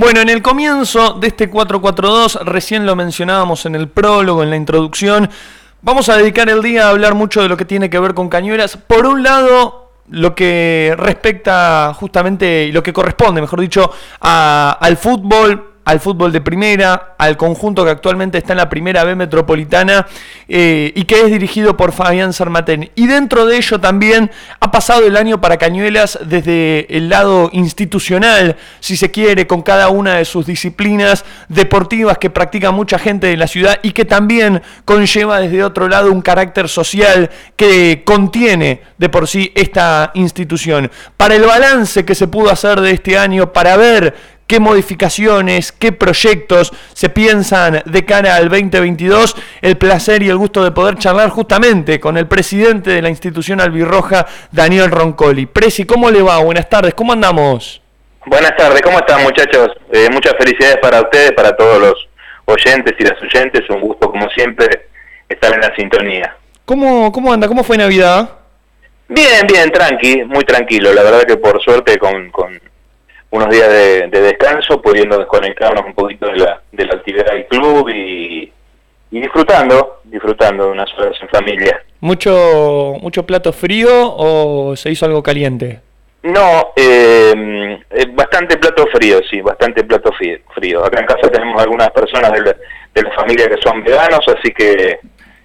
Bueno, en el comienzo de este 442, recién lo mencionábamos en el prólogo, en la introducción, vamos a dedicar el día a hablar mucho de lo que tiene que ver con Cañuelas. Por un lado, lo que respecta justamente, y lo que corresponde, mejor dicho, al fútbol de primera, al conjunto que actualmente está en la Primera B Metropolitana y que es dirigido por Fabián Sarmatén. Y dentro de ello también ha pasado el año para Cañuelas desde el lado institucional, si se quiere, con cada una de sus disciplinas deportivas que practica mucha gente de la ciudad y que también conlleva desde otro lado un carácter social que contiene de por sí esta institución. Para el balance que se pudo hacer de este año, para ver qué modificaciones, qué proyectos se piensan de cara al 2022. El placer y el gusto de poder charlar justamente con el presidente de la institución albirroja, Daniel Roncoli. Presi, ¿cómo le va? Buenas tardes, ¿cómo andamos? Buenas tardes, ¿cómo están, muchachos? Muchas felicidades para ustedes, para todos los oyentes y las oyentes. Un gusto, como siempre, estar en la sintonía. ¿Cómo anda? ¿Cómo fue Navidad? Bien, tranqui, muy tranquilo. La verdad que por suerte con unos días de descanso, pudiendo desconectarnos un poquito de la actividad del club y disfrutando de unas horas en familia. ¿Mucho plato frío o se hizo algo caliente? No, bastante plato frío, sí, bastante plato frío. Acá en casa tenemos algunas personas de la familia que son veganos, así que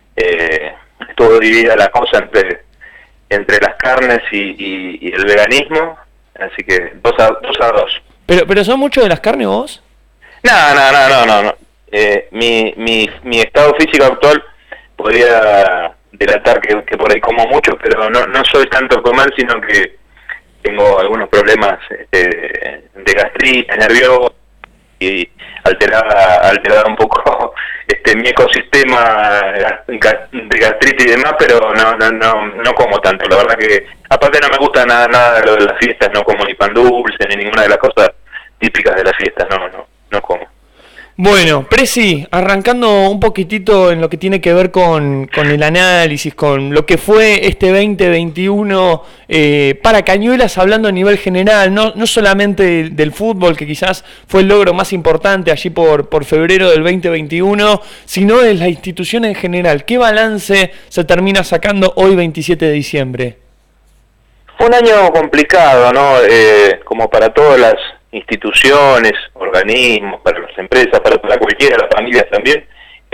estuvo dividida la cosa entre las carnes y el veganismo. Así que 2 a 2. ¿Pero son muchos de las carnes vos? No. Mi estado físico actual podría delatar que por ahí como mucho, pero no soy tanto comer, sino que tengo algunos problemas de gastritis, nervioso, y alterada un poco mi ecosistema de gastritis y demás, pero no como tanto. La verdad que aparte no me gusta nada de lo de las fiestas, no como ni pan dulce ni ninguna de las cosas típicas de las fiestas, no como. Bueno, Presi, arrancando un poquitito en lo que tiene que ver con el análisis, con lo que fue este 2021 para Cañuelas, hablando a nivel general, no solamente del fútbol, que quizás fue el logro más importante allí por febrero del 2021, sino de la institución en general. ¿Qué balance se termina sacando hoy 27 de diciembre? Fue un año complicado, ¿no? Como para todas las instituciones, organismos, para las empresas, para cualquiera, las familias también,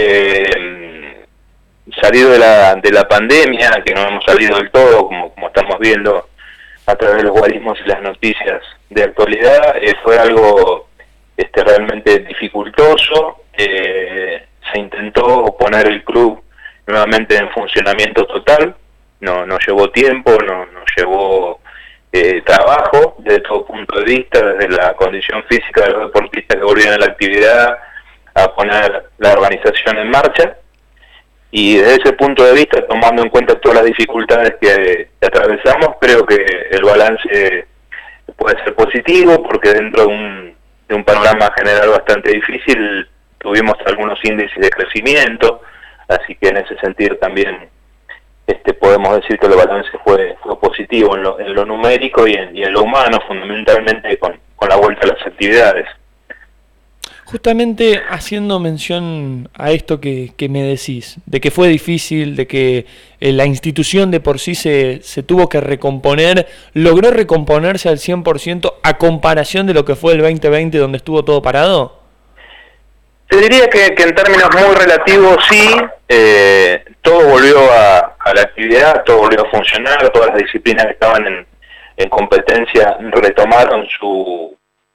salido de la pandemia, que no hemos salido del todo, como estamos viendo a través de los guarismos y las noticias de actualidad, fue algo realmente dificultoso. Se intentó poner el club nuevamente en funcionamiento total, no llevó tiempo, no llevó trabajo desde todo punto de vista, desde la condición física de los deportistas que volvían a la actividad, a poner la organización en marcha, y desde ese punto de vista, tomando en cuenta todas las dificultades que atravesamos, creo que el balance puede ser positivo, porque dentro de un panorama general bastante difícil tuvimos algunos índices de crecimiento, así que en ese sentido también podemos decir que el balance fue positivo en lo numérico y en lo humano, fundamentalmente con la vuelta a las actividades. Justamente haciendo mención a esto que me decís, de que fue difícil, de que la institución de por sí se tuvo que recomponer, ¿logró recomponerse al 100% a comparación de lo que fue el 2020 donde estuvo todo parado? Te diría que en términos muy relativos sí, todo volvió a la actividad, todo volvió a funcionar, todas las disciplinas que estaban en competencia retomaron su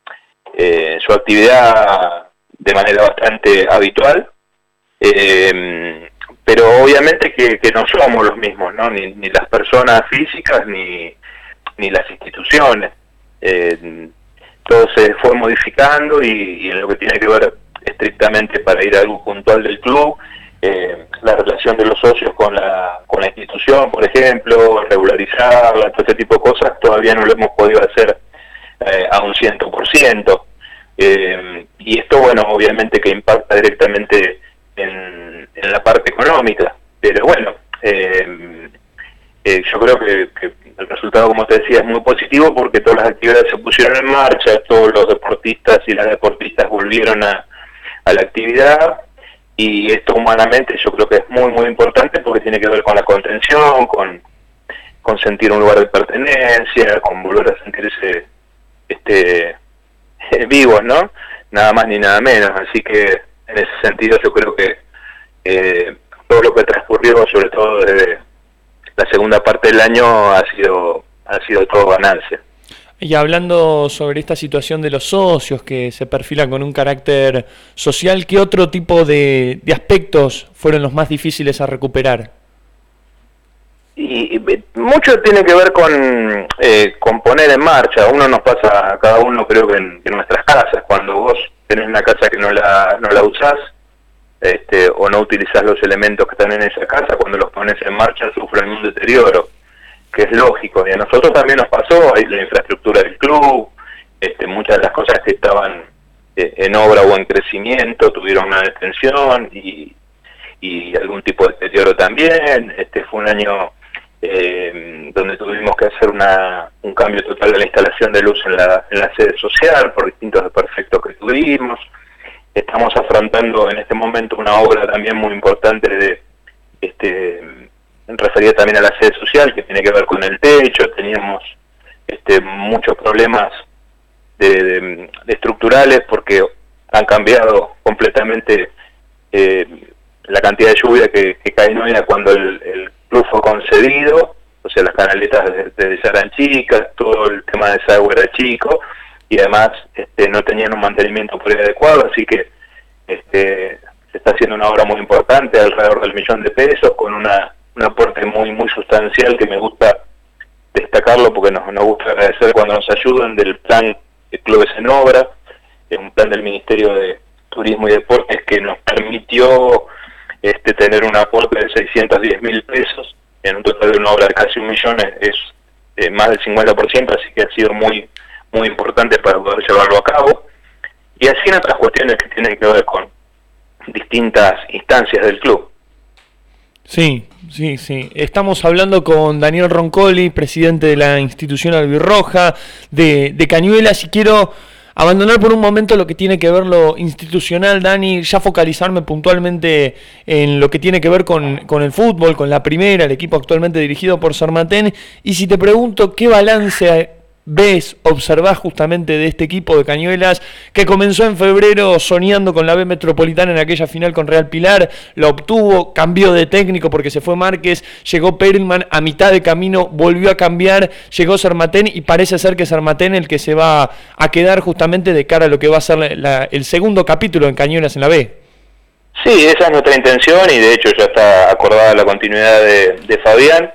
actividad de manera bastante habitual, pero obviamente que no somos los mismos, ¿no? Ni las personas físicas ni las instituciones. Todo se fue modificando y en lo que tiene que ver estrictamente para ir a algo puntual del club, la relación de los socios con la institución, por ejemplo, regularizarla, todo este tipo de cosas, todavía no lo hemos podido hacer a un 100%. Y esto, bueno, obviamente que impacta directamente en la parte económica, pero bueno, yo creo que el resultado, como te decía, es muy positivo porque todas las actividades se pusieron en marcha, todos los deportistas y las deportistas volvieron a la actividad, y esto humanamente yo creo que es muy muy importante porque tiene que ver con la contención, con sentir un lugar de pertenencia, con volver a sentirse vivos, ¿no? Nada más ni nada menos. Así que en ese sentido yo creo que todo lo que transcurrió, sobre todo desde la segunda parte del año, ha sido todo ganancia. Y hablando sobre esta situación de los socios que se perfilan con un carácter social, ¿qué otro tipo de aspectos fueron los más difíciles a recuperar? Y mucho tiene que ver con poner en marcha. Uno nos pasa a cada uno, creo que en nuestras casas, cuando vos tenés una casa que no la usás, o no utilizás los elementos que están en esa casa, cuando los pones en marcha sufren un deterioro, que es lógico. Y a nosotros también nos pasó, ahí la infraestructura del club, muchas de las cosas que estaban en obra o en crecimiento tuvieron una detención y algún tipo de deterioro también. Fue un año donde tuvimos que hacer un cambio total de la instalación de luz en la sede social por distintos desperfectos que tuvimos. Estamos afrontando en este momento una obra también muy importante referida también a la sede social, que tiene que ver con el techo. Teníamos muchos problemas de estructurales porque han cambiado completamente la cantidad de lluvia que cae en Noida cuando el club fue concedido. O sea, las canaletas de ya eran chicas, todo el tema de desagüe era chico, y además no tenían un mantenimiento por ahí adecuado, así que se está haciendo una obra muy importante, alrededor del $1.000.000, con un aporte muy muy sustancial, que me gusta destacarlo porque nos gusta agradecer cuando nos ayudan, del plan de Clubes en Obra, un plan del Ministerio de Turismo y Deportes que nos permitió tener un aporte de $610.000 en un total de una obra de casi $1 millón. Es más del 50%, así que ha sido muy muy importante para poder llevarlo a cabo, y así en otras cuestiones que tienen que ver con distintas instancias del club. Sí. Estamos hablando con Daniel Roncoli, presidente de la institución albirroja de Cañuelas, y quiero abandonar por un momento lo que tiene que ver lo institucional, Dani, ya focalizarme puntualmente en lo que tiene que ver con el fútbol, con la primera, el equipo actualmente dirigido por Sarmatén. Y si te pregunto, ¿qué balance observás justamente de este equipo de Cañuelas, que comenzó en febrero soñando con la B Metropolitana en aquella final con Real Pilar, lo obtuvo, cambió de técnico porque se fue Márquez, llegó Perelman, a mitad de camino volvió a cambiar, llegó Sarmatén, y parece ser que Sarmatén el que se va a quedar justamente de cara a lo que va a ser el segundo capítulo en Cañuelas en la B? Sí, esa es nuestra intención, y de hecho ya está acordada la continuidad de Fabián.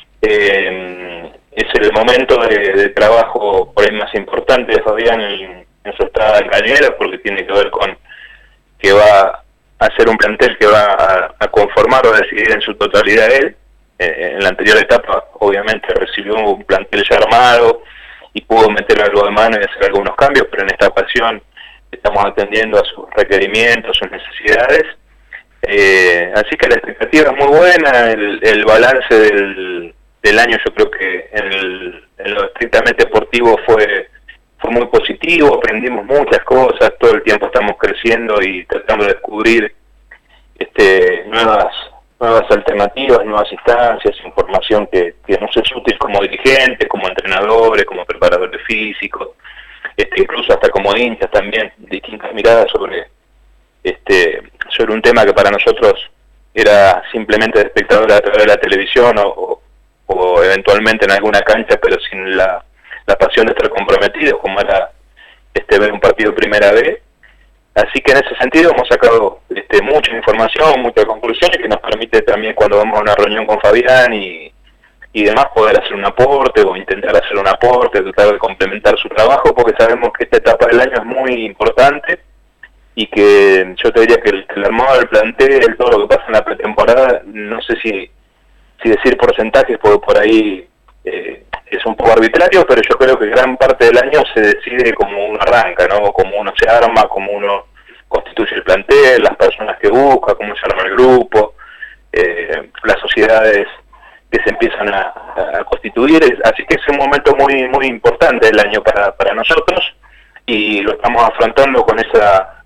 Es el momento de trabajo por ahí más importante de Fabián en su estada en Cañuelas, porque tiene que ver con que va a ser un plantel que va a conformar o a decidir en su totalidad él. En la anterior etapa obviamente recibió un plantel ya armado y pudo meter algo de mano y hacer algunos cambios, pero en esta ocasión estamos atendiendo a sus requerimientos, sus necesidades. Así que la expectativa es muy buena. El balance del año, yo creo que en lo estrictamente deportivo fue muy positivo. Aprendimos muchas cosas, todo el tiempo estamos creciendo y tratando de descubrir nuevas alternativas, nuevas instancias, información que nos es útil como dirigentes, como entrenadores, como preparadores físicos, incluso hasta como hinchas también, distintas miradas sobre un tema que para nosotros era simplemente de espectador a través de la televisión o eventualmente en alguna cancha, pero sin la pasión de estar comprometidos, como era ver un partido Primera B. Así que en ese sentido hemos sacado mucha información, muchas conclusiones, que nos permite también, cuando vamos a una reunión con Fabián y demás, poder hacer un aporte o intentar hacer un aporte, tratar de complementar su trabajo, porque sabemos que esta etapa del año es muy importante y que yo te diría que el armado del plantel, todo lo que pasa en la pretemporada, no sé si decir porcentajes, porque por ahí es un poco arbitrario, pero yo creo que gran parte del año se decide como uno arranca, ¿no? Como uno se arma, como uno constituye el plantel, las personas que busca, cómo se arma el grupo, las sociedades que se empiezan a constituir. Así que es un momento muy muy importante del año para nosotros, y lo estamos afrontando con esa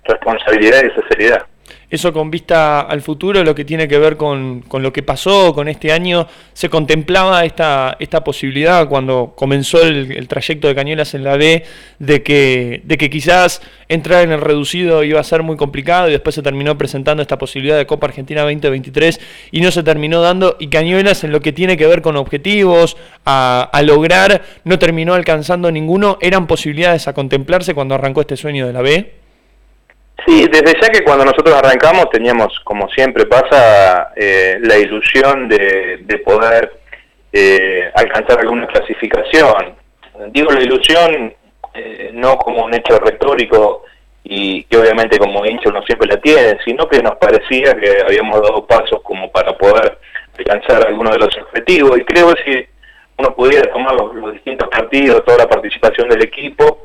responsabilidad y esa seriedad. Eso con vista al futuro, lo que tiene que ver con lo que pasó con este año, ¿se contemplaba esta posibilidad cuando comenzó el trayecto de Cañuelas en la B de que quizás entrar en el reducido iba a ser muy complicado y después se terminó presentando esta posibilidad de Copa Argentina 2023 y no se terminó dando, y Cañuelas en lo que tiene que ver con objetivos, a lograr, no terminó alcanzando ninguno? ¿Eran posibilidades a contemplarse cuando arrancó este sueño de la B? Sí, desde ya que cuando nosotros arrancamos teníamos, como siempre pasa, la ilusión de poder alcanzar alguna clasificación. Digo la ilusión no como un hecho retórico y que obviamente como hincha uno siempre la tiene, sino que nos parecía que habíamos dado pasos como para poder alcanzar algunos de los objetivos, y creo que si uno pudiera tomar los distintos partidos, toda la participación del equipo,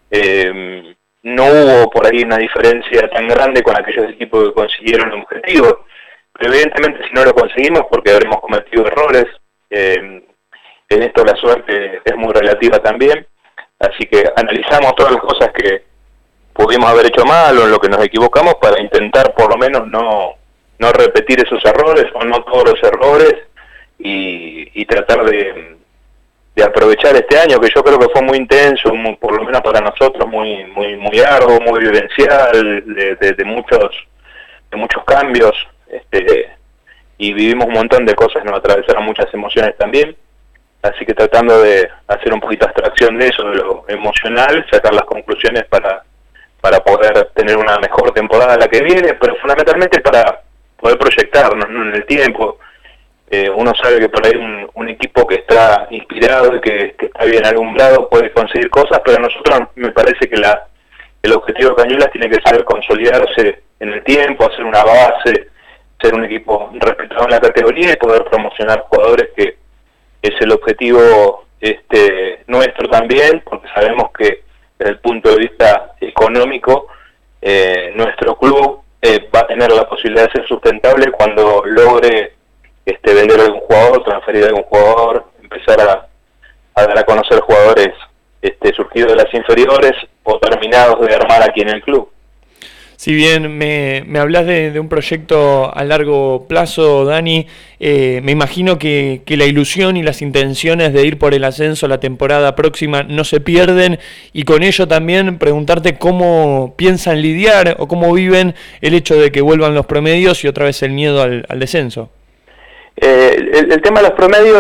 no hubo por ahí una diferencia tan grande con aquellos equipos que consiguieron el objetivo. Pero evidentemente si no lo conseguimos porque habremos cometido errores, en esto la suerte es muy relativa también, así que analizamos todas las cosas que pudimos haber hecho mal o en lo que nos equivocamos para intentar por lo menos no repetir esos errores o no todos los errores y tratar de aprovechar este año, que yo creo que fue muy intenso, por lo menos para nosotros, muy arduo, muy vivencial, de muchos cambios, y vivimos un montón de cosas, nos atravesaron muchas emociones también, así que tratando de hacer un poquito de abstracción de eso, de lo emocional, sacar las conclusiones para poder tener una mejor temporada la que viene, pero fundamentalmente para poder proyectarnos, ¿no?, en el tiempo. Uno sabe que por ahí un equipo que está inspirado y que está bien alumbrado puede conseguir cosas, pero a nosotros me parece que el objetivo de Cañuelas tiene que ser consolidarse en el tiempo, hacer una base, ser un equipo respetado en la categoría y poder promocionar jugadores, que es el objetivo nuestro también, porque sabemos que desde el punto de vista económico nuestro club va a tener la posibilidad de ser sustentable cuando logre vender algún jugador, transferir algún jugador, empezar a dar a conocer jugadores surgidos de las inferiores o terminados de armar aquí en el club. Si bien me hablas de un proyecto a largo plazo, Dani, me imagino que la ilusión y las intenciones de ir por el ascenso la temporada próxima no se pierden, y con ello también preguntarte cómo piensan lidiar o cómo viven el hecho de que vuelvan los promedios y otra vez el miedo al descenso. El tema de los promedios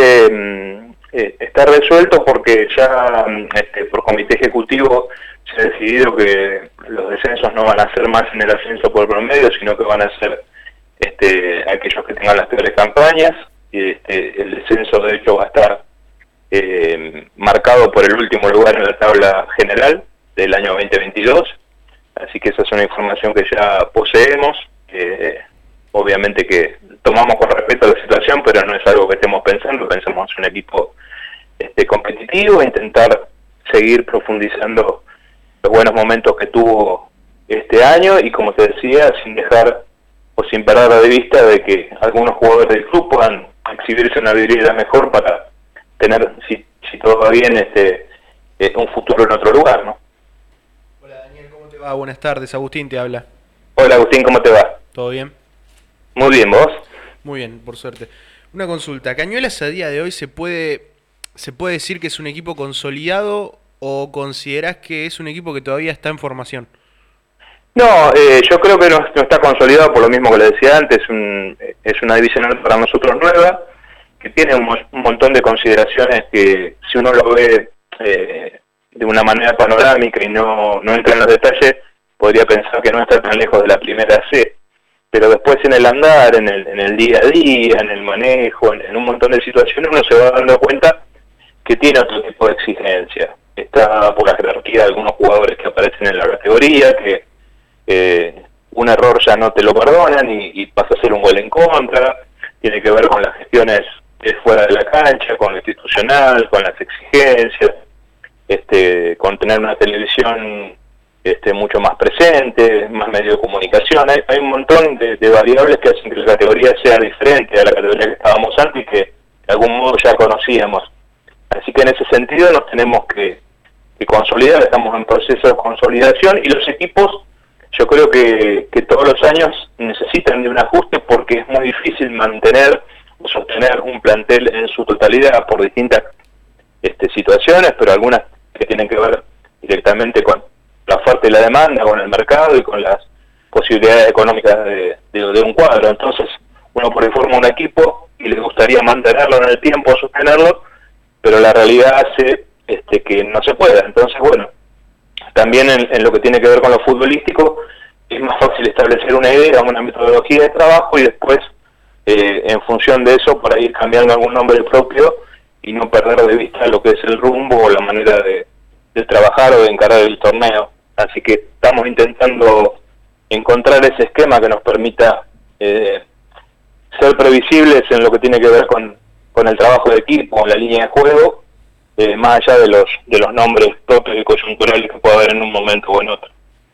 está resuelto porque ya por comité ejecutivo se ha decidido que los descensos no van a ser más en el ascenso por promedio, sino que van a ser aquellos que tengan las peores campañas. El descenso de hecho va a estar marcado por el último lugar en la tabla general del año 2022, así que esa es una información que ya poseemos. Obviamente que tomamos con respeto la situación, pero no es algo que estemos pensando en un equipo competitivo, intentar seguir profundizando los buenos momentos que tuvo este año y, como te decía, sin dejar o sin perder de vista de que algunos jugadores del club puedan exhibirse una vidriera mejor para tener, si todo va bien, un futuro en otro lugar, ¿no? Hola Daniel, ¿cómo te va? Buenas tardes, Agustín te habla. Hola Agustín, ¿cómo te va? ¿Todo bien? Muy bien, ¿vos? Muy bien, por suerte. Una consulta, ¿Cañuelas a día de hoy se puede decir que es un equipo consolidado o considerás que es un equipo que todavía está en formación? No, yo creo que no está consolidado, por lo mismo que le decía antes. Es una división para nosotros nueva, que tiene un montón de consideraciones que, si uno lo ve de una manera panorámica y no entra en los detalles, podría pensar que no está tan lejos de la primera C. Pero después en el andar, en el día a día, en el manejo, en un montón de situaciones, uno se va dando cuenta que tiene otro tipo de exigencia. Está por la jerarquía de algunos jugadores que aparecen en la categoría, que un error ya no te lo perdonan y pasa a ser un gol en contra. Tiene que ver con las gestiones fuera de la cancha, con lo institucional, con las exigencias, con tener una televisión mucho más presente, más medio de comunicación. Hay un montón de variables que hacen que la categoría sea diferente a la categoría que estábamos antes y que de algún modo ya conocíamos. Así que en ese sentido nos tenemos que consolidar, estamos en proceso de consolidación, y los equipos yo creo que todos los años necesitan de un ajuste porque es muy difícil mantener o sostener un plantel en su totalidad por distintas situaciones, pero algunas que tienen que ver directamente con la oferta y la demanda, con el mercado y con las posibilidades económicas de un cuadro. Entonces, uno por ahí forma un equipo y le gustaría mantenerlo en el tiempo, sostenerlo, pero la realidad hace que no se pueda. Entonces, bueno, también en lo que tiene que ver con lo futbolístico, es más fácil establecer una idea, una metodología de trabajo y después, en función de eso, por ahí ir cambiando algún nombre propio y no perder de vista lo que es el rumbo o la manera de trabajar o de encarar el torneo. Así que estamos intentando encontrar ese esquema que nos permita ser previsibles en lo que tiene que ver con el trabajo de equipo, con la línea de juego, más allá de los nombres propios y coyunturales que pueda haber en un momento o en otro.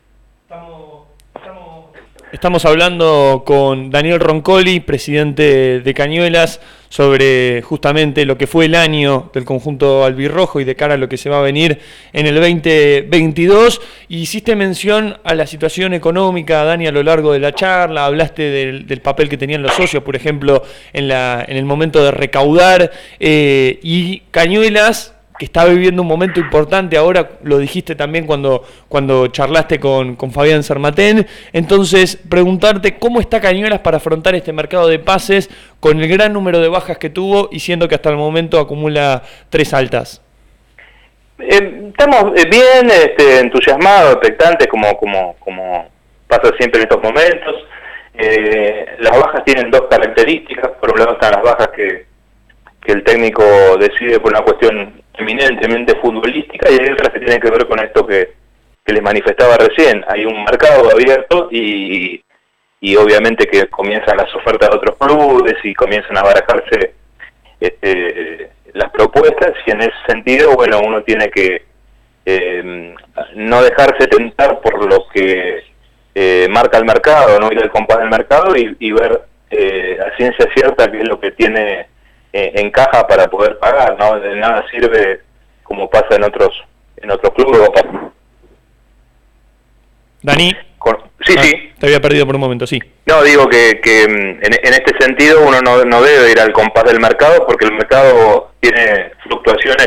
Estamos hablando con Daniel Roncoli, presidente de Cañuelas, sobre justamente lo que fue el año del conjunto albirrojo y de cara a lo que se va a venir en el 2022. Hiciste mención a la situación económica, Dani, a lo largo de la charla. Hablaste del papel que tenían los socios, por ejemplo, en el momento de recaudar. Y Cañuelas, que está viviendo un momento importante ahora, lo dijiste también cuando charlaste con Fabián Sermatén. Entonces, preguntarte cómo está Cañuelas para afrontar este mercado de pases con el gran número de bajas que tuvo y siendo que hasta el momento acumula 3 altas. Estamos bien entusiasmados, expectantes, como pasa siempre en estos momentos. Las bajas tienen 2 características. Por un lado están las bajas que el técnico decide por una cuestión eminentemente futbolística, y hay otras que tienen que ver con esto que les manifestaba recién. Hay un mercado abierto y obviamente que comienzan las ofertas de otros clubes y comienzan a barajarse las propuestas, y en ese sentido, bueno, uno tiene que no dejarse tentar por lo que marca el mercado, no ir al compás del mercado y ver a ciencia cierta qué es lo que tiene encaja para poder pagar, ¿no? De nada sirve, como pasa en otros clubes. Dani. Sí. Te había perdido por un momento, sí. No, digo que en este sentido uno no debe ir al compás del mercado, porque el mercado tiene fluctuaciones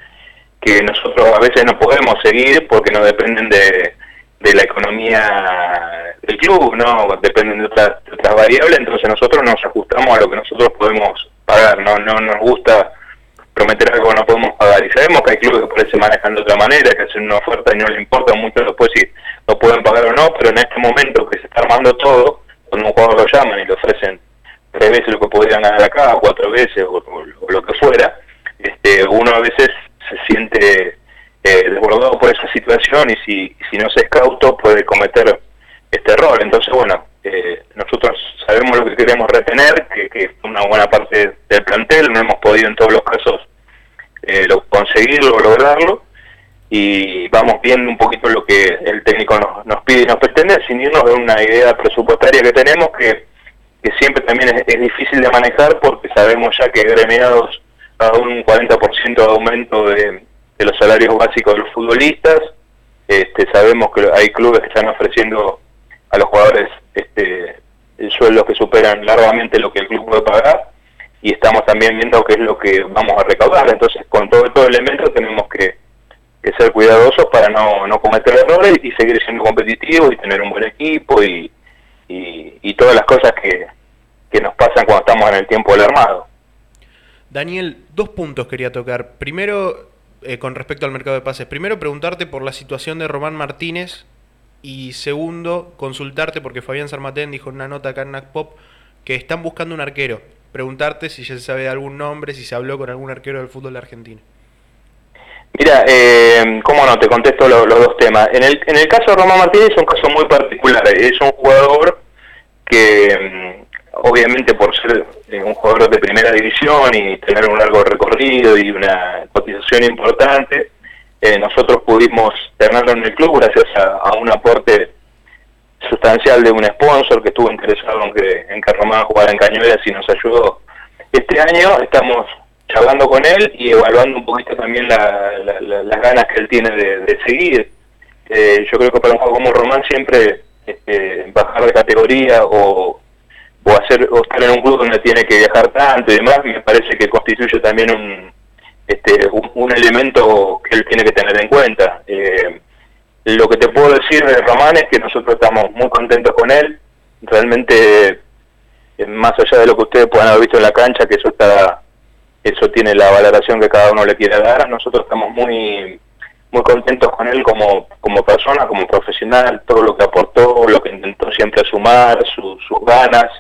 que nosotros a veces no podemos seguir porque no dependen de la economía del club, no dependen de otras variables. Entonces nosotros nos ajustamos a lo que nosotros podemos pagar. No nos gusta prometer algo que no podemos pagar, y sabemos que hay clubes que por ahí se manejan de otra manera, que hacen una oferta y no les importa mucho después si lo pueden pagar o no, pero en este momento que se está armando todo, cuando un jugador lo llaman y le ofrecen 3 veces lo que podrían ganar acá, 4 veces o lo que fuera, uno a veces se siente desbordado por esa situación, y si no se es cauto puede cometer este error. Entonces, bueno, nosotros sabemos lo que queremos retener, que una buena parte del plantel, no hemos podido en todos los casos conseguirlo, lograrlo, y vamos viendo un poquito lo que el técnico nos pide y nos pretende, sin irnos de una idea presupuestaria que tenemos, que siempre también es difícil de manejar, porque sabemos ya que gremiados a un 40% de aumento de los salarios básicos de los futbolistas. Sabemos que hay clubes que están ofreciendo a los jugadores sueldos que superan largamente lo que el club puede pagar, y estamos también viendo qué es lo que vamos a recaudar. Entonces, con todo estos elementos tenemos que ser cuidadosos para no cometer errores y seguir siendo competitivos y tener un buen equipo y todas las cosas que nos pasan cuando estamos en el tiempo del armado. Daniel, 2 puntos quería tocar. Primero, con respecto al mercado de pases. Primero, preguntarte por la situación de Román Martínez, y segundo, consultarte, porque Fabián Sermatén dijo en una nota acá en NACPOP que están buscando un arquero. Preguntarte si ya se sabe de algún nombre, si se habló con algún arquero del fútbol argentino. Mira, cómo no, te contesto los 2 temas. En el caso de Román Martínez es un caso muy particular. Es un jugador que, obviamente por ser un jugador de primera división y tener un largo recorrido y una cotización importante, nosotros pudimos tenerlo en el club gracias a un aporte sustancial de un sponsor que estuvo interesado en que Román jugara en Cañuelas y nos ayudó. Este año estamos charlando con él y evaluando un poquito también las ganas que él tiene de seguir. Yo creo que para un jugador como Román siempre bajar de categoría o estar en un club donde tiene que viajar tanto y demás, me parece que constituye también un elemento que él tiene que tener en cuenta. Lo que te puedo decir de Román es que nosotros estamos muy contentos con él, realmente, más allá de lo que ustedes puedan haber visto en la cancha, que eso tiene la valoración que cada uno le quiera dar, nosotros estamos muy contentos con él como persona, como profesional, todo lo que aportó, lo que intentó siempre sumar, sus ganas,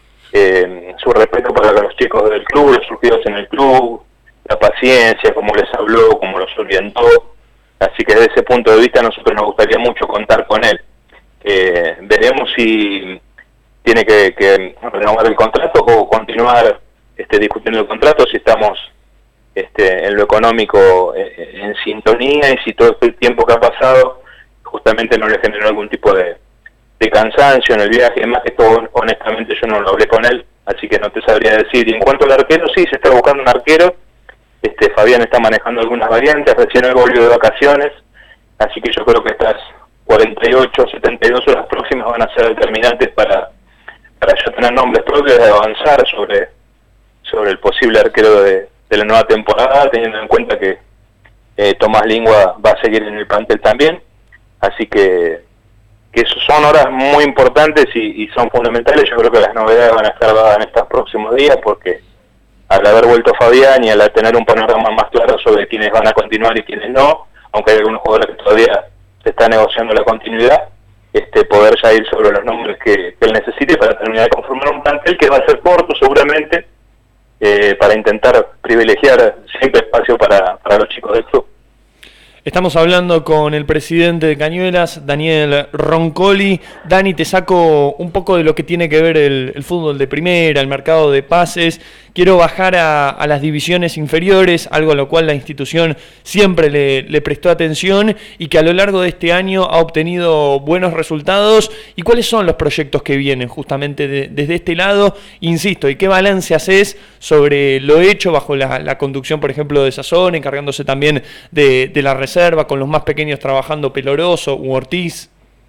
su respeto para los chicos del club, los surgidos en el club, la paciencia, cómo les habló, cómo los orientó. Así que desde ese punto de vista a nosotros nos gustaría mucho contar con él. Veremos si tiene que renovar el contrato o continuar discutiendo el contrato, si estamos en lo económico en sintonía y si todo este tiempo que ha pasado justamente no le generó algún tipo de cansancio en el viaje. Más que todo, honestamente yo no lo hablé con él, así que no te sabría decir. Y en cuanto al arquero, sí, se está buscando un arquero. Fabián está manejando algunas variantes, recién él volvió de vacaciones, así que yo creo que estas 48, 72 horas próximas van a ser determinantes para ya tener nombres propios y avanzar sobre el posible arquero de la nueva temporada, teniendo en cuenta que Tomás Lingua va a seguir en el plantel también. Así que son horas muy importantes y son fundamentales. Yo creo que las novedades van a estar dadas en estos próximos días, porque al haber vuelto Fabián y al tener un panorama más claro sobre quiénes van a continuar y quiénes no, aunque hay algunos jugadores que todavía se está negociando la continuidad, poder ya ir sobre los nombres que él necesite para terminar de conformar un plantel que va a ser corto seguramente, para intentar privilegiar siempre espacio para los chicos del club. Estamos hablando con el presidente de Cañuelas, Daniel Roncoli. Dani, te saco un poco de lo que tiene que ver el fútbol de primera, el mercado de pases. Quiero bajar a las divisiones inferiores, algo a lo cual la institución siempre le prestó atención y que a lo largo de este año ha obtenido buenos resultados. ¿Y cuáles son los proyectos que vienen justamente desde este lado? Insisto, ¿y qué balance haces sobre lo hecho bajo la conducción, por ejemplo, de Sazón, encargándose también de la reserva, con los más pequeños trabajando Peloroso u Ortiz?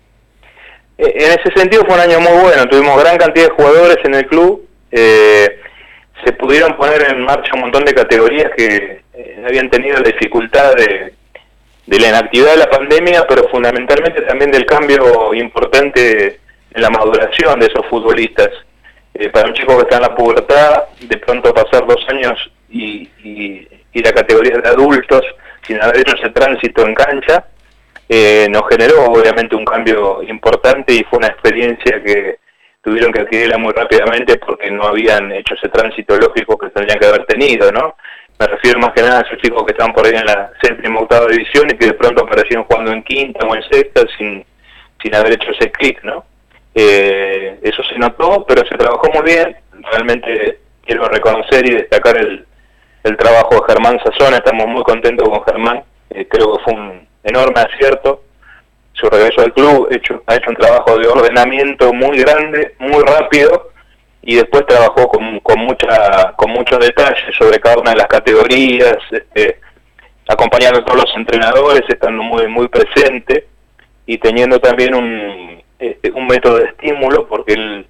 En ese sentido fue un año muy bueno, tuvimos gran cantidad de jugadores en el club. Se pudieron poner en marcha un montón de categorías que habían tenido la dificultad de la inactividad de la pandemia, pero fundamentalmente también del cambio importante en la maduración de esos futbolistas. Para un chico que está en la pubertad, de pronto pasar 2 años y la categoría de adultos sin haber hecho ese tránsito en cancha, nos generó obviamente un cambio importante y fue una experiencia que tuvieron que adquirirla muy rápidamente porque no habían hecho ese tránsito lógico que tendrían que haber tenido, ¿no? Me refiero más que nada a esos chicos que estaban por ahí en la 7ª o 8ª división y que de pronto aparecieron jugando en 5ª o en 6ª sin haber hecho ese clic, ¿no? Eso se notó, pero se trabajó muy bien. Realmente quiero reconocer y destacar el trabajo de Germán Sazón. Estamos muy contentos con Germán. Creo que fue un enorme acierto. Su regreso al club ha hecho un trabajo de ordenamiento muy grande, muy rápido, y después trabajó con muchos detalles sobre cada una de las categorías, acompañando a todos los entrenadores, estando muy presente y teniendo también un método de estímulo, porque él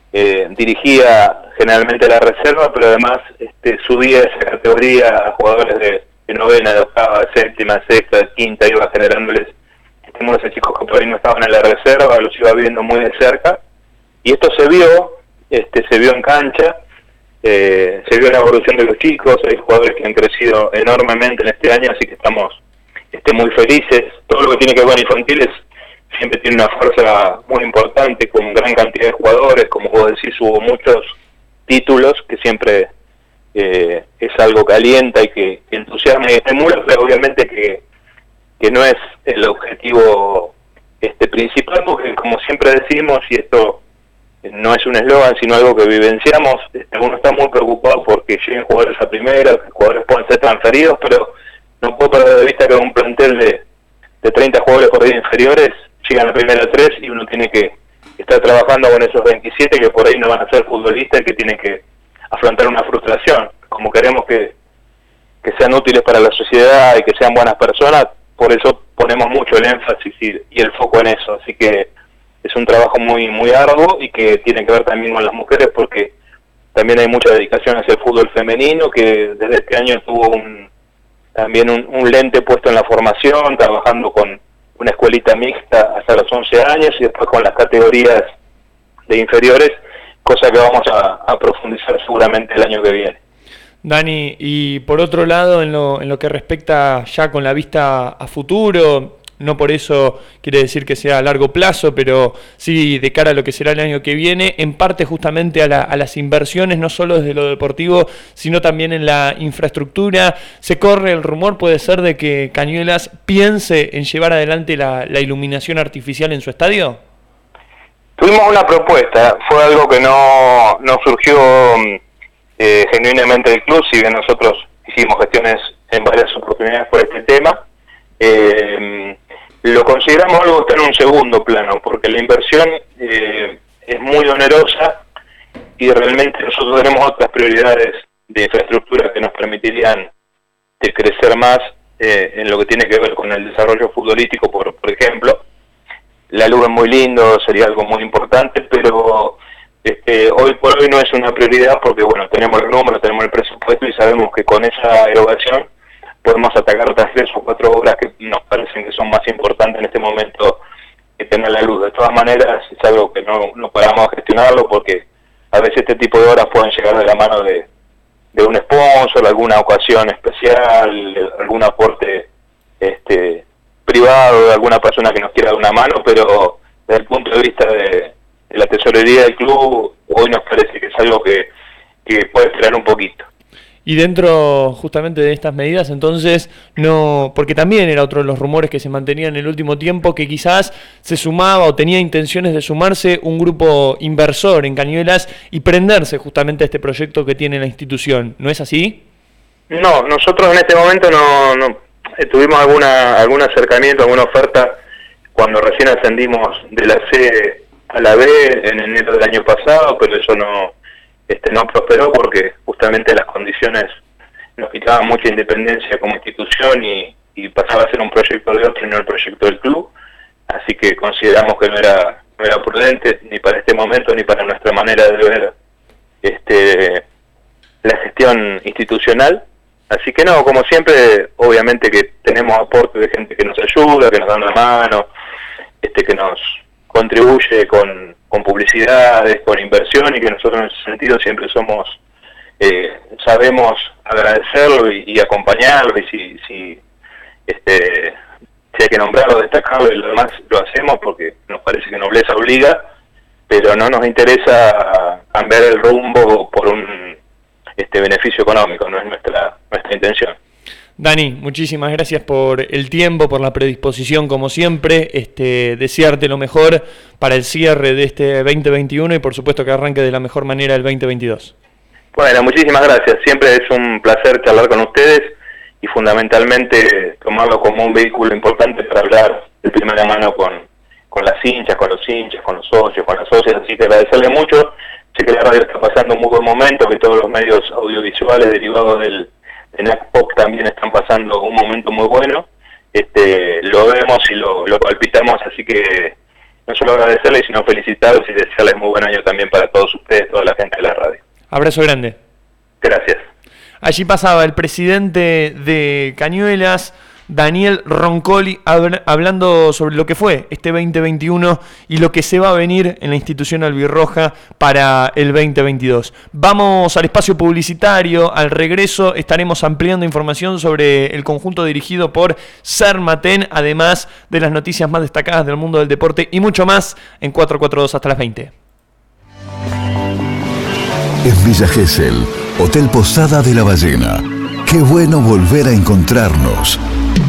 dirigía generalmente la reserva, pero además subía esa categoría a jugadores de 9ª, de 8ª, de 7ª, 6ª, de 5ª, iba generándoles estímulos a chicos que por ahí no estaban en la reserva, los iba viendo muy de cerca, y esto se vio en cancha, se vio la evolución de los chicos. Hay jugadores que han crecido enormemente en este año, así que estamos muy felices. Todo lo que tiene que ver con infantiles siempre tiene una fuerza muy importante, con gran cantidad de jugadores, como vos decís, hubo muchos títulos, que siempre es algo que alienta y que entusiasma y estimula, pero obviamente que no es el objetivo principal, porque como siempre decimos, y esto no es un eslogan, sino algo que vivenciamos, uno está muy preocupado porque lleguen jugadores a primera, que jugadores puedan ser transferidos, pero no puedo perder de vista que un plantel de 30 jugadores por ahí inferiores llegan a primera 3 y uno tiene que estar trabajando con esos 27 que por ahí no van a ser futbolistas y que tienen que afrontar una frustración. Como queremos que sean útiles para la sociedad y que sean buenas personas, por eso ponemos mucho el énfasis y el foco en eso. Así que es un trabajo muy muy arduo y que tiene que ver también con las mujeres, porque también hay mucha dedicación hacia el fútbol femenino, que desde este año tuvo también un lente puesto en la formación, trabajando con una escuelita mixta hasta los 11 años y después con las categorías de inferiores, cosa que vamos a profundizar seguramente el año que viene. Dani, y por otro lado, en lo que respecta ya con la vista a futuro, no por eso quiere decir que sea a largo plazo, pero sí de cara a lo que será el año que viene, en parte justamente a las inversiones, no solo desde lo deportivo, sino también en la infraestructura. Se corre el rumor, puede ser, de que Cañuelas piense en llevar adelante la iluminación artificial en su estadio. Tuvimos una propuesta, fue algo que no surgió genuinamente del club, si bien nosotros hicimos gestiones en varias oportunidades por este tema. Lo consideramos algo que está en un segundo plano, porque la inversión es muy onerosa y realmente nosotros tenemos otras prioridades de infraestructura que nos permitirían crecer más en lo que tiene que ver con el desarrollo futbolístico, por ejemplo. La luz es muy lindo, sería algo muy importante, pero hoy por hoy no es una prioridad porque, bueno, tenemos el número, tenemos el presupuesto y sabemos que con esa erogación podemos atacar otras 3 o 4 obras que nos parecen que son más importantes en este momento que tener la luz. De todas maneras, es algo que no paramos a gestionarlo, porque a veces este tipo de obras pueden llegar de la mano de un sponsor, alguna ocasión especial, algún aporte privado de alguna persona que nos quiera dar una mano, pero desde el punto de vista de la tesorería del club, hoy nos parece que es algo que puede esperar un poquito. Y dentro justamente de estas medidas, entonces, no, porque también era otro de los rumores que se mantenían en el último tiempo, que quizás se sumaba o tenía intenciones de sumarse un grupo inversor en Cañuelas y prenderse justamente a este proyecto que tiene la institución. ¿No es así? No, nosotros en este momento no tuvimos algún acercamiento, alguna oferta cuando recién ascendimos de la C a la B en enero del año pasado, pero eso no prosperó porque justamente las condiciones nos quitaban mucha independencia como institución y pasaba a ser un proyecto de otro y no el proyecto del club, así que consideramos que no era prudente ni para este momento ni para nuestra manera de ver la gestión institucional. Así que no, como siempre, obviamente que tenemos aporte de gente que nos ayuda, que nos da una mano, que nos contribuye con publicidades, con inversión, y que nosotros en ese sentido siempre sabemos agradecerlo y acompañarlo, y si hay que nombrarlo, destacarlo, y lo demás lo hacemos porque nos parece que nobleza obliga, pero no nos interesa cambiar el rumbo por un beneficio económico, no es nuestra intención. Dani, muchísimas gracias por el tiempo, por la predisposición como siempre, desearte lo mejor para el cierre de este 2021 y por supuesto que arranque de la mejor manera el 2022. Bueno, muchísimas gracias, siempre es un placer charlar con ustedes y fundamentalmente tomarlo como un vehículo importante para hablar de primera mano con las hinchas, con los hinchas, con los socios, con las socias, así que agradecerle mucho. Sé que la radio está pasando un muy buen momento, que todos los medios audiovisuales derivados del NACPOC también están pasando un momento muy bueno. Lo vemos y lo palpitamos, así que no solo agradecerles, sino felicitarlos y desearles muy buen año también para todos ustedes, toda la gente de la radio. Abrazo grande. Gracias. Allí pasaba el presidente de Cañuelas, Daniel Roncoli, hablando sobre lo que fue este 2021 y lo que se va a venir en la institución albirroja para el 2022. Vamos al espacio publicitario. Al regreso estaremos ampliando información sobre el conjunto dirigido por Sarmatén, además de las noticias más destacadas del mundo del deporte y mucho más en 442 hasta las 20. En Villa Gesell, Hotel Posada de la Ballena. Qué bueno volver a encontrarnos.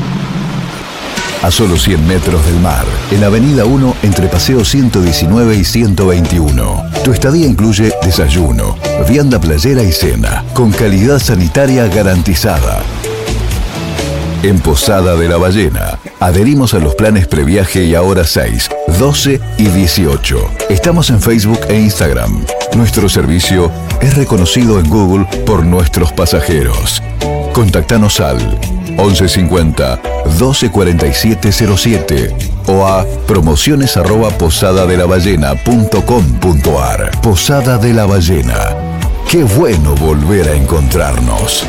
A solo 100 metros del mar, en la Avenida 1 entre Paseo 119 y 121. Tu estadía incluye desayuno, vianda playera y cena, con calidad sanitaria garantizada. En Posada de la Ballena, adherimos a los planes previaje y ahora 6, 12 y 18. Estamos en Facebook e Instagram. Nuestro servicio es reconocido en Google por nuestros pasajeros. Contactanos al 1150 124707 o a promociones@posadadelavallena.com.ar. Posada de la Ballena. Qué bueno volver a encontrarnos.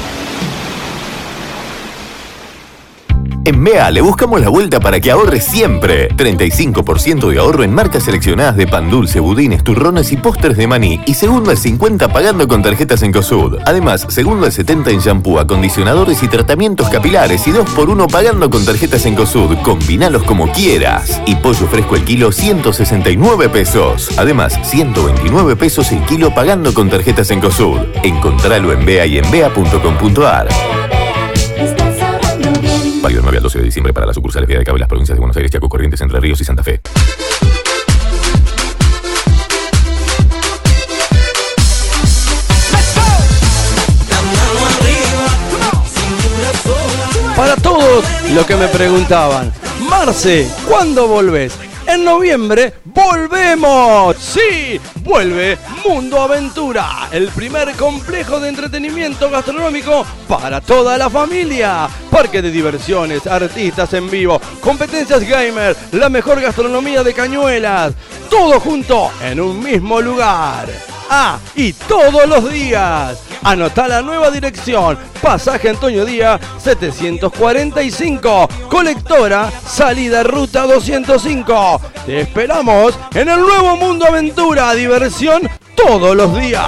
En MEA le buscamos la vuelta para que ahorres siempre. 35% de ahorro en marcas seleccionadas de pan dulce, budines, turrones y pósters de maní. Y segundo al 50 pagando con tarjetas Cencosud. Además, segundo al 70 en shampoo, acondicionadores y tratamientos capilares. Y 2x1 pagando con tarjetas Cencosud. Combinalos como quieras. Y pollo fresco el kilo, 169 pesos. Además, 129 pesos el kilo pagando con tarjetas Cencosud. Encontralo en BEA y en bea.com.ar. Válido del 9 al 12 de diciembre para las sucursales Vía de Cabo en las provincias de Buenos Aires, Chaco, Corrientes, Entre Ríos y Santa Fe. Para todos los que me preguntaban, Marce, ¿cuándo volvés? En noviembre volvemos. Sí, vuelve Mundo Aventura, el primer complejo de entretenimiento gastronómico para toda la familia. Parque de diversiones, artistas en vivo, competencias gamer, la mejor gastronomía de Cañuelas. Todo junto en un mismo lugar. Ah, y todos los días. Anotá la nueva dirección. Pasaje Antonio Díaz 745. Colectora, salida ruta 205. Te esperamos en el nuevo Mundo Aventura. Diversión todos los días.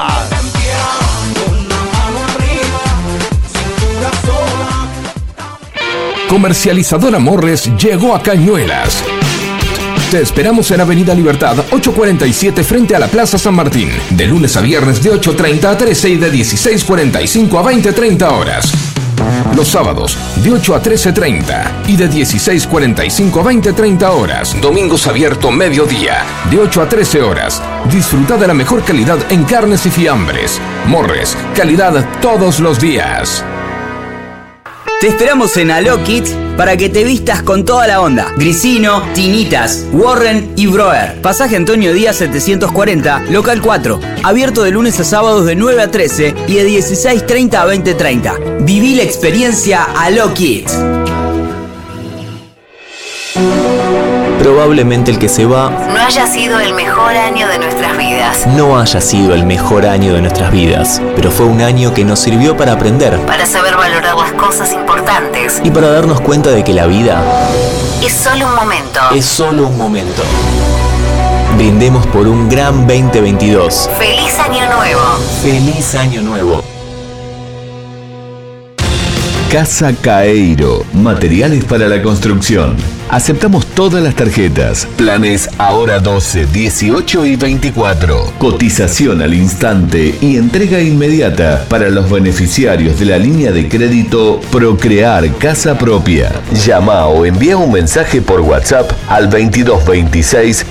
Comercializadora Morres llegó a Cañuelas. Te esperamos en Avenida Libertad 847 frente a la Plaza San Martín. De lunes a viernes de 8:30 a 13 y de 16:45 a 20:30 horas. Los sábados de 8 a 13:30 y de 16:45 a 20:30 horas. Domingos abierto mediodía de 8 a 13 horas. Disfruta de la mejor calidad en carnes y fiambres. Morres, calidad todos los días. Te esperamos en Aló Kids para que te vistas con toda la onda. Grisino, Tinitas, Warren y Broer. Pasaje Antonio Díaz 740, local 4. Abierto de lunes a sábados de 9 a 13 y de 16:30 a 20:30. Viví la experiencia Aló Kids. Probablemente el que se va no haya sido el mejor año de nuestras vidas. No haya sido el mejor año de nuestras vidas, pero fue un año que nos sirvió para aprender, para saber valorar las cosas importantes y para darnos cuenta de que la vida es solo un momento. Es solo un momento. Brindemos por un gran 2022. ¡Feliz Año Nuevo! ¡Feliz Año Nuevo! Casa Caeiro, materiales para la construcción. Aceptamos todas las tarjetas. Planes ahora 12, 18 y 24. Cotización al instante y entrega inmediata para los beneficiarios de la línea de crédito Procrear Casa Propia. Llama o envía un mensaje por WhatsApp al 2226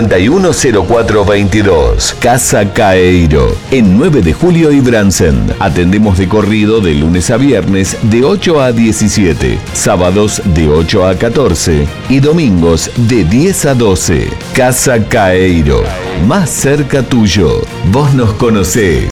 510422. Casa Caeiro, en 9 de julio y Bransen. Atendemos de corrido de lunes a viernes de 8 a 17, sábados de 8 a 14 y domingos de 10 a 12. Casa Caeiro, más cerca tuyo. Vos nos conocés.